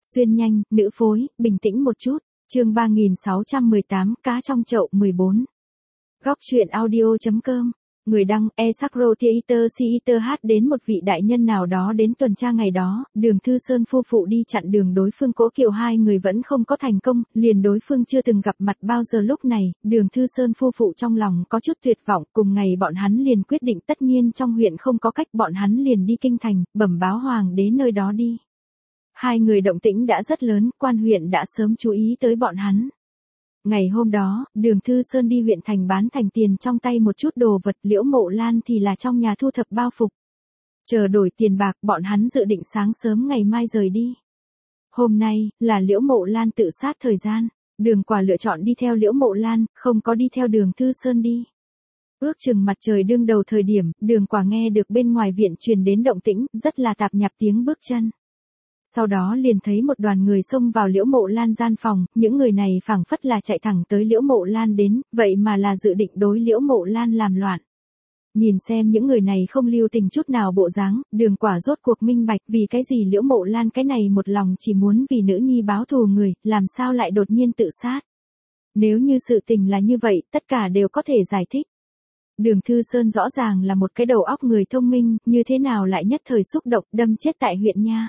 Xuyên nhanh, nữ phối, bình tĩnh một chút. Chương 3618, cá trong chậu 14. Góc truyện audio.com. Người đăng, Esakro Theater Theater hát đến một vị đại nhân nào đó đến tuần tra ngày đó, Đường Thư Sơn phu phụ đi chặn đường đối phương Cố Kiều hai người vẫn không có thành công, liền đối phương chưa từng gặp mặt bao giờ. Lúc này, Đường Thư Sơn phu phụ trong lòng có chút tuyệt vọng, cùng ngày bọn hắn liền quyết định tất nhiên trong huyện không có cách, bọn hắn liền đi kinh thành, bẩm báo hoàng đế nơi đó đi. Hai người động tĩnh đã rất lớn, quan huyện đã sớm chú ý tới bọn hắn. Ngày hôm đó, Đường Thư Sơn đi huyện thành bán thành tiền trong tay một chút đồ vật, Liễu Mộ Lan thì là trong nhà thu thập bao phục. Chờ đổi tiền bạc, bọn hắn dự định sáng sớm ngày mai rời đi. Hôm nay, là Liễu Mộ Lan tự sát thời gian, Đường Quả lựa chọn đi theo Liễu Mộ Lan, không có đi theo Đường Thư Sơn đi. Ước chừng mặt trời đương đầu thời điểm, Đường Quả nghe được bên ngoài viện truyền đến động tĩnh, rất là tạp nhạp tiếng bước chân. Sau đó liền thấy một đoàn người xông vào Liễu Mộ Lan gian phòng, những người này phảng phất là chạy thẳng tới Liễu Mộ Lan đến, vậy mà là dự định đối Liễu Mộ Lan làm loạn. Nhìn xem những người này không lưu tình chút nào bộ dáng, Đường Quả rốt cuộc minh bạch vì cái gì Liễu Mộ Lan cái này một lòng chỉ muốn vì nữ nhi báo thù người, làm sao lại đột nhiên tự sát. Nếu như sự tình là như vậy, tất cả đều có thể giải thích. Đường Thư Sơn rõ ràng là một cái đầu óc người thông minh, như thế nào lại nhất thời xúc động đâm chết tại huyện nha.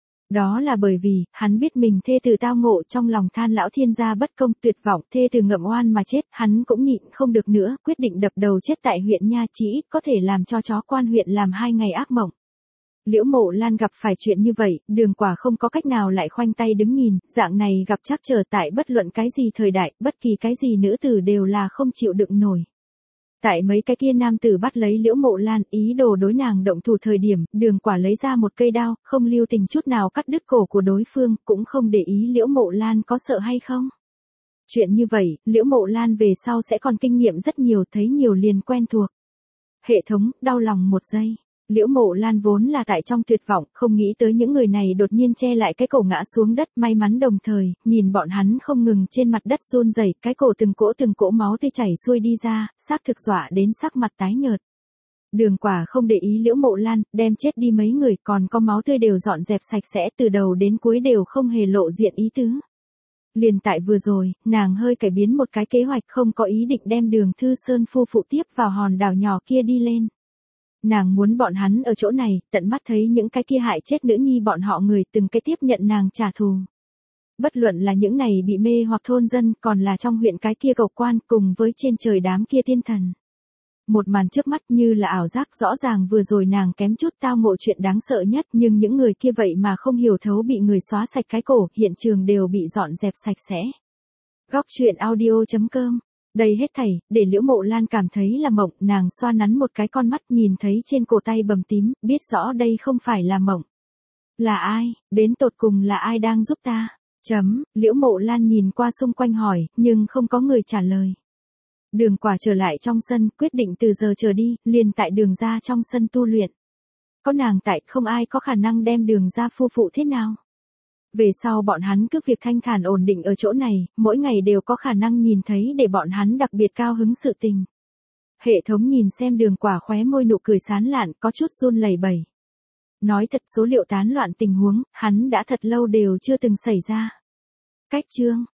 Đó là bởi vì, hắn biết mình thê tử tao ngộ, trong lòng than lão thiên gia bất công, tuyệt vọng, thê tử ngậm oan mà chết, hắn cũng nhịn không được nữa, quyết định đập đầu chết tại huyện nha, chỉ ít có thể làm cho chó quan huyện làm 2 ngày ác mộng. Liễu Mộ Lan gặp phải chuyện như vậy, Đường Quả không có cách nào lại khoanh tay đứng nhìn, dạng này gặp trắc trở tại bất luận cái gì thời đại, bất kỳ cái gì nữ tử đều là không chịu đựng nổi. Tại mấy cái kia nam tử bắt lấy Liễu Mộ Lan, ý đồ đối nàng động thủ thời điểm, Đường Quả lấy ra một cây đao, không lưu tình chút nào cắt đứt cổ của đối phương, cũng không để ý Liễu Mộ Lan có sợ hay không. Chuyện như vậy, Liễu Mộ Lan về sau sẽ còn kinh nghiệm rất nhiều, thấy nhiều liền quen thuộc. Hệ thống, đau lòng một giây. Liễu Mộ Lan vốn là tại trong tuyệt vọng, không nghĩ tới những người này đột nhiên che lại cái cổ ngã xuống đất, may mắn đồng thời, nhìn bọn hắn không ngừng trên mặt đất run rẩy, cái cổ từng cỗ máu tươi chảy xuôi đi ra, xác thực dọa đến sắc mặt tái nhợt. Đường Quả không để ý Liễu Mộ Lan, đem chết đi mấy người, còn có máu tươi đều dọn dẹp sạch sẽ, từ đầu đến cuối đều không hề lộ diện ý tứ. Liền tại vừa rồi, nàng hơi cải biến một cái kế hoạch, không có ý định đem Đường Thư Sơn phu phụ tiếp vào hòn đảo nhỏ kia đi lên. Nàng muốn bọn hắn ở chỗ này, tận mắt thấy những cái kia hại chết nữ nhi bọn họ người, từng cái tiếp nhận nàng trả thù. Bất luận là những này bị mê hoặc thôn dân, còn là trong huyện cái kia cầu quan, cùng với trên trời đám kia thiên thần. Một màn trước mắt như là ảo giác, rõ ràng vừa rồi nàng kém chút tao ngộ chuyện đáng sợ nhất, nhưng những người kia vậy mà không hiểu thấu bị người xóa sạch cái cổ, hiện trường đều bị dọn dẹp sạch sẽ. Góc truyện audio.com. Đây hết thảy, để Liễu Mộ Lan cảm thấy là mộng, nàng xoa nắn một cái con mắt, nhìn thấy trên cổ tay bầm tím, biết rõ đây không phải là mộng. Là ai, đến tột cùng là ai đang giúp ta? Liễu Mộ Lan nhìn qua xung quanh hỏi, nhưng không có người trả lời. Đường Quả trở lại trong sân, quyết định từ giờ trở đi, liền tại Đường gia trong sân tu luyện. Có nàng tại, không ai có khả năng đem Đường gia phu phụ thế nào. Về sau bọn hắn cứ việc thanh thản ổn định ở chỗ này, mỗi ngày đều có khả năng nhìn thấy để bọn hắn đặc biệt cao hứng sự tình. Hệ thống nhìn xem Đường Quả khóe môi nụ cười sán lạn, có chút run lẩy bẩy. Nói thật, số liệu tán loạn tình huống, hắn đã thật lâu đều chưa từng xảy ra. Cách chương,